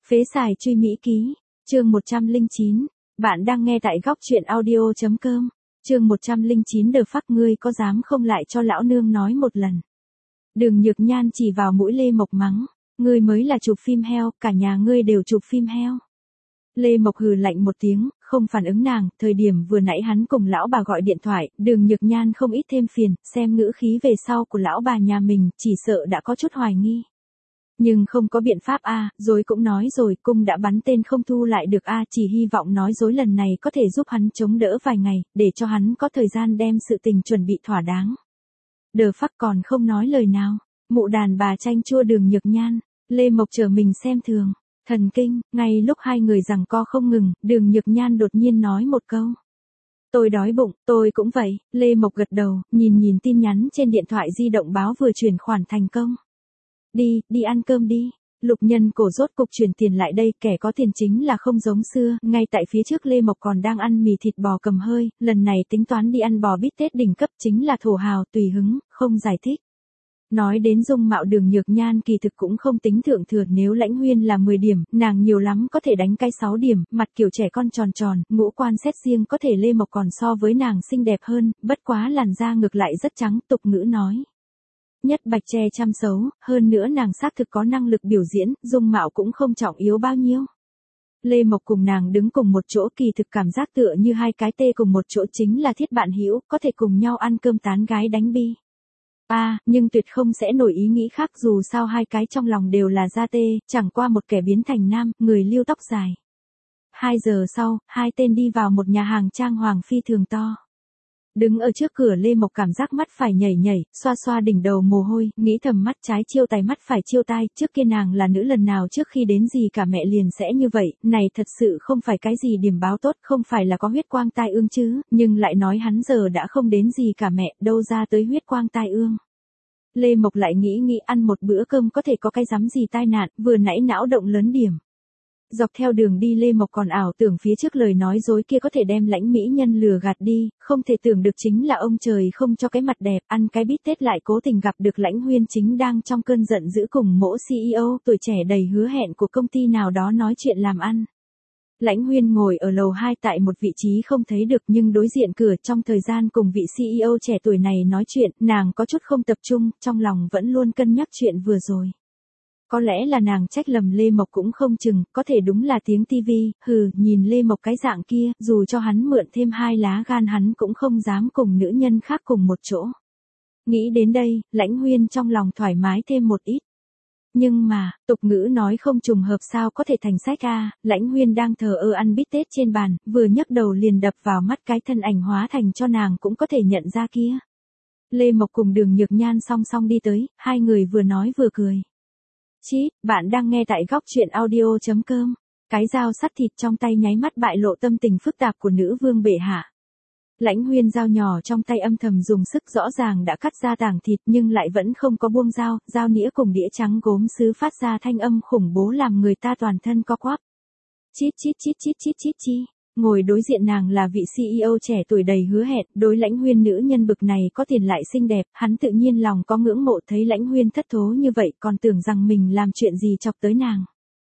Phế xài truy Mỹ ký, chương 109. Bạn đang nghe tại góc truyện audio.com. Chương 109 đờ phắc ngươi có dám không lại cho lão nương nói một lần. Đường Nhược Nhan chỉ vào mũi Lê Mộc mắng, ngươi mới là chụp phim heo, cả nhà ngươi đều chụp phim heo. Lê Mộc hừ lạnh một tiếng, không phản ứng nàng, thời điểm vừa nãy hắn cùng lão bà gọi điện thoại, Đường Nhược Nhan không ít thêm phiền, xem ngữ khí về sau của lão bà nhà mình, chỉ sợ đã có chút hoài nghi. Nhưng không có biện pháp a, dối cũng nói rồi, cung đã bắn tên không thu lại được a, chỉ hy vọng nói dối lần này có thể giúp hắn chống đỡ vài ngày, để cho hắn có thời gian đem sự tình chuẩn bị thỏa đáng. Đờ phắc còn không nói lời nào, mụ đàn bà chanh chua Đường Nhược Nhan, Lê Mộc chờ mình xem thường, thần kinh, ngay lúc hai người giằng co không ngừng, Đường Nhược Nhan đột nhiên nói một câu. Tôi đói bụng, tôi cũng vậy, Lê Mộc gật đầu, nhìn tin nhắn trên điện thoại di động báo vừa chuyển khoản thành công. Đi ăn cơm đi. Lục Nhân Cổ rốt cục chuyển tiền lại đây, kẻ có tiền chính là không giống xưa, ngay tại phía trước Lê Mộc còn đang ăn mì thịt bò cầm hơi, lần này tính toán đi ăn bò bít tết đỉnh cấp chính là thổ hào, tùy hứng, không giải thích. Nói đến dung mạo Đường Nhược Nhan kỳ thực cũng không tính thượng thừa, nếu Lãnh Huyên là 10 điểm, nàng nhiều lắm có thể đánh cái 6 điểm, mặt kiểu trẻ con tròn tròn, ngũ quan xét riêng có thể Lê Mộc còn so với nàng xinh đẹp hơn, bất quá làn da ngược lại rất trắng, tục ngữ nói. Nhất bạch che chăm xấu, hơn nữa nàng xác thực có năng lực biểu diễn, dung mạo cũng không trọng yếu bao nhiêu. Lê Mộc cùng nàng đứng cùng một chỗ kỳ thực cảm giác tựa như hai cái tê cùng một chỗ chính là thiết bạn hữu, có thể cùng nhau ăn cơm tán gái đánh bi. Nhưng tuyệt không sẽ nổi ý nghĩ khác dù sao hai cái trong lòng đều là da tê, chẳng qua một kẻ biến thành nam, người lưu tóc dài. 2 giờ sau, hai tên đi vào một nhà hàng trang hoàng phi thường to. Đứng ở trước cửa Lê Mộc cảm giác mắt phải nhảy, xoa xoa đỉnh đầu mồ hôi, nghĩ thầm mắt trái chiêu tay mắt phải chiêu tai, trước kia nàng là nữ lần nào trước khi đến gì cả mẹ liền sẽ như vậy, này thật sự không phải cái gì điểm báo tốt, không phải là có huyết quang tai ương chứ, nhưng lại nói hắn giờ đã không đến gì cả mẹ, đâu ra tới huyết quang tai ương. Lê Mộc lại nghĩ ăn một bữa cơm có thể có cái rắm gì tai nạn, vừa nãy não động lớn điểm. Dọc theo đường đi Lê Mộc còn ảo tưởng phía trước lời nói dối kia có thể đem Lãnh mỹ nhân lừa gạt đi, không thể tưởng được chính là ông trời không cho cái mặt đẹp, ăn cái bít tết lại cố tình gặp được Lãnh Huyên chính đang trong cơn giận dữ cùng mỗ CEO tuổi trẻ đầy hứa hẹn của công ty nào đó nói chuyện làm ăn. Lãnh Huyên ngồi ở lầu 2 tại một vị trí không thấy được nhưng đối diện cửa, trong thời gian cùng vị CEO trẻ tuổi này nói chuyện, nàng có chút không tập trung, trong lòng vẫn luôn cân nhắc chuyện vừa rồi. Có lẽ là nàng trách lầm Lê Mộc cũng không chừng, có thể đúng là tiếng tivi, nhìn Lê Mộc cái dạng kia, dù cho hắn mượn thêm 2 lá gan hắn cũng không dám cùng nữ nhân khác cùng một chỗ. Nghĩ đến đây, Lãnh Huyên trong lòng thoải mái thêm một ít. Nhưng mà, tục ngữ nói không trùng hợp sao có thể thành sách a, Lãnh Huyên đang thờ ơ ăn bít tết trên bàn, vừa nhấc đầu liền đập vào mắt cái thân ảnh hóa thành cho nàng cũng có thể nhận ra kia. Lê Mộc cùng Đường Nhược Nhan song song đi tới, hai người vừa nói vừa cười. Bạn đang nghe tại góc truyện audio.com. Cái dao sắt thịt trong tay nháy mắt bại lộ tâm tình phức tạp của nữ vương bệ hạ. Lãnh Huyên dao nhỏ trong tay âm thầm dùng sức, rõ ràng đã cắt ra tảng thịt nhưng lại vẫn không có buông dao, dao nĩa cùng đĩa trắng gốm sứ phát ra thanh âm khủng bố làm người ta toàn thân co quắp. Chít chi. Ngồi đối diện nàng là vị CEO trẻ tuổi đầy hứa hẹn, đối Lãnh Huyên nữ nhân bực này có tiền lại xinh đẹp, hắn tự nhiên lòng có ngưỡng mộ, thấy Lãnh Huyên thất thố như vậy còn tưởng rằng mình làm chuyện gì chọc tới nàng.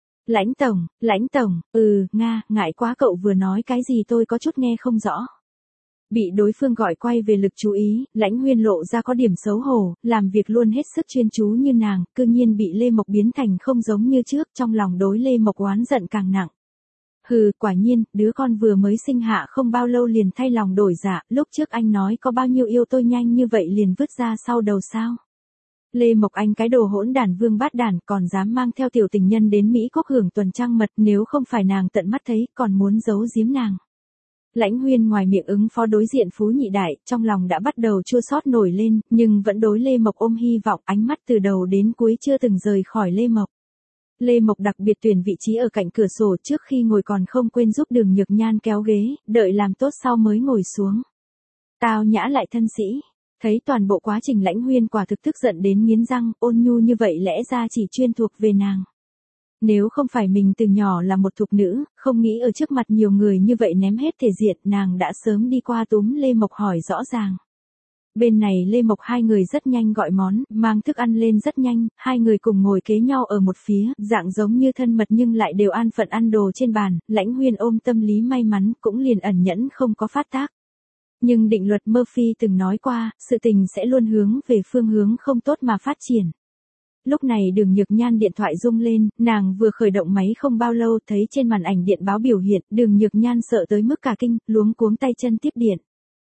Lãnh tổng, ngại quá cậu vừa nói cái gì tôi có chút nghe không rõ. Bị đối phương gọi quay về lực chú ý, Lãnh Huyên lộ ra có điểm xấu hổ, làm việc luôn hết sức chuyên chú như nàng, cư nhiên bị Lê Mộc biến thành không giống như trước, trong lòng đối Lê Mộc oán giận càng nặng. Quả nhiên, đứa con vừa mới sinh hạ không bao lâu liền thay lòng đổi dạ, lúc trước anh nói có bao nhiêu yêu tôi nhanh như vậy liền vứt ra sau đầu sao. Lê Mộc anh cái đồ hỗn đản vương bát đản còn dám mang theo tiểu tình nhân đến Mỹ Quốc hưởng tuần trăng mật, nếu không phải nàng tận mắt thấy còn muốn giấu giếm nàng. Lãnh Huyên ngoài miệng ứng phó đối diện Phú Nhị Đại, trong lòng đã bắt đầu chua xót nổi lên, nhưng vẫn đối Lê Mộc ôm hy vọng, ánh mắt từ đầu đến cuối chưa từng rời khỏi Lê Mộc. Lê Mộc đặc biệt tuyển vị trí ở cạnh cửa sổ, trước khi ngồi còn không quên giúp Đường Nhược Nhan kéo ghế, đợi làm tốt sau mới ngồi xuống. Tao nhã lại thân sĩ. Thấy toàn bộ quá trình Lãnh Huyên quả thực tức giận đến nghiến răng, ôn nhu như vậy lẽ ra chỉ chuyên thuộc về nàng. Nếu không phải mình từ nhỏ là một thục nữ, không nghĩ ở trước mặt nhiều người như vậy ném hết thể diện, nàng đã sớm đi qua túm Lê Mộc hỏi rõ ràng. Bên này Lê Mộc hai người rất nhanh gọi món, mang thức ăn lên rất nhanh, hai người cùng ngồi kế nhau ở một phía, dạng giống như thân mật nhưng lại đều an phận ăn đồ trên bàn, Lãnh Huyên ôm tâm lý may mắn cũng liền ẩn nhẫn không có phát tác. Nhưng định luật Murphy từng nói qua, sự tình sẽ luôn hướng về phương hướng không tốt mà phát triển. Lúc này Đường Nhược Nhan điện thoại rung lên, nàng vừa khởi động máy không bao lâu thấy trên màn ảnh điện báo biểu hiện, Đường Nhược Nhan sợ tới mức cả kinh, luống cuống tay chân tiếp điện.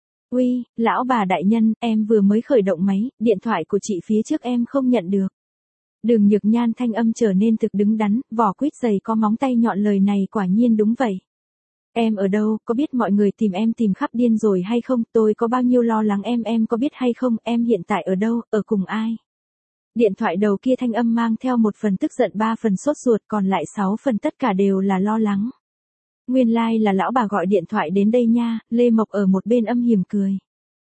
Uy, lão bà đại nhân, em vừa mới khởi động máy, điện thoại của chị phía trước em không nhận được. Đường Nhược Nhan thanh âm trở nên thực đứng đắn, vỏ quýt dày có móng tay nhọn lời này quả nhiên đúng vậy. Em ở đâu, có biết mọi người tìm em tìm khắp điên rồi hay không, tôi có bao nhiêu lo lắng em có biết hay không, em hiện tại ở đâu, ở cùng ai? Điện thoại đầu kia thanh âm mang theo 1 phần tức giận 3 phần sốt ruột còn lại 6 phần tất cả đều là lo lắng. Nguyên lai là lão bà gọi điện thoại đến đây nha, Lê Mộc ở một bên âm hiểm cười.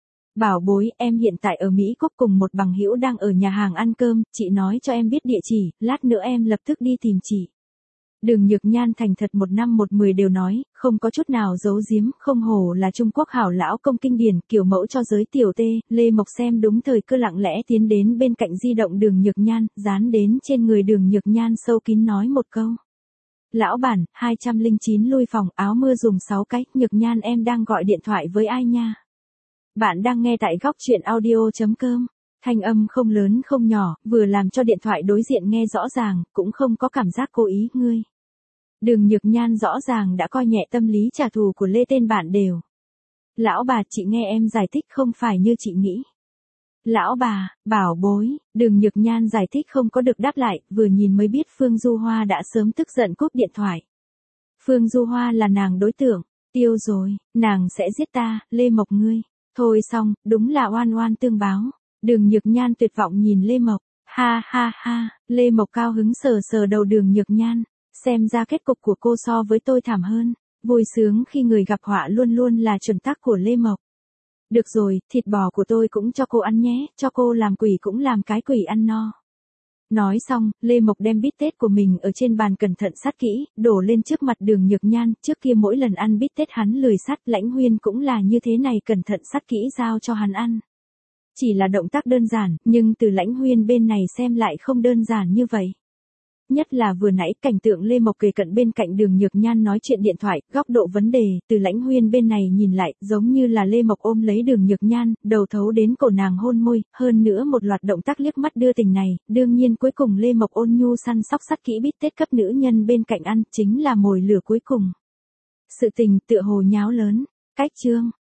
Bảo bối, em hiện tại ở Mỹ Quốc cùng một bằng hữu đang ở nhà hàng ăn cơm, chị nói cho em biết địa chỉ, lát nữa em lập tức đi tìm chị. Đường Nhược Nhan thành thật 1 năm 1 10 đều nói, không có chút nào giấu giếm, không hổ là Trung Quốc hảo lão công kinh điển, kiểu mẫu cho giới tiểu tê, Lê Mộc xem đúng thời cơ lặng lẽ tiến đến bên cạnh di động Đường Nhược Nhan, dán đến trên người Đường Nhược Nhan sâu kín nói một câu. Lão bản, 209 lui phòng, áo mưa dùng 6 cái, Nhược Nhan em đang gọi điện thoại với ai nha? Bạn đang nghe tại góc chuyện audio.com. Thanh âm không lớn không nhỏ, vừa làm cho điện thoại đối diện nghe rõ ràng, cũng không có cảm giác cố ý, ngươi. Đường Nhược Nhan rõ ràng đã coi nhẹ tâm lý trả thù của Lê tên bạn đều. Lão bà, chị nghe em giải thích không phải như chị nghĩ. Lão bà, bảo bối, Đường Nhược Nhan giải thích không có được đáp lại, vừa nhìn mới biết Phương Du Hoa đã sớm tức giận cúp điện thoại. Phương Du Hoa là nàng đối tượng, tiêu rồi, nàng sẽ giết ta, Lê Mộc ngươi. Thôi xong, đúng là oan oan tương báo. Đường Nhược Nhan tuyệt vọng nhìn Lê Mộc, ha ha ha, Lê Mộc cao hứng sờ sờ đầu Đường Nhược Nhan, xem ra kết cục của cô so với tôi thảm hơn, vui sướng khi người gặp họa luôn luôn là chuẩn tắc của Lê Mộc. Được rồi, thịt bò của tôi cũng cho cô ăn nhé, cho cô làm quỷ cũng làm cái quỷ ăn no. Nói xong, Lê Mộc đem bít tết của mình ở trên bàn cẩn thận sát kỹ, đổ lên trước mặt Đường Nhược Nhan, trước kia mỗi lần ăn bít tết hắn lười sát, Lãnh Huyên cũng là như thế này cẩn thận sát kỹ giao cho hắn ăn. Chỉ là động tác đơn giản, nhưng từ Lãnh Huyên bên này xem lại không đơn giản như vậy. Nhất là vừa nãy cảnh tượng Lê Mộc kề cận bên cạnh Đường Nhược Nhan nói chuyện điện thoại, góc độ vấn đề, từ Lãnh Huyên bên này nhìn lại, giống như là Lê Mộc ôm lấy Đường Nhược Nhan, đầu thấu đến cổ nàng hôn môi, hơn nữa một loạt động tác liếc mắt đưa tình này, đương nhiên cuối cùng Lê Mộc ôn nhu săn sóc sát kỹ bít tết cấp nữ nhân bên cạnh ăn, chính là mồi lửa cuối cùng. Sự tình tựa hồ nháo lớn, cách chương.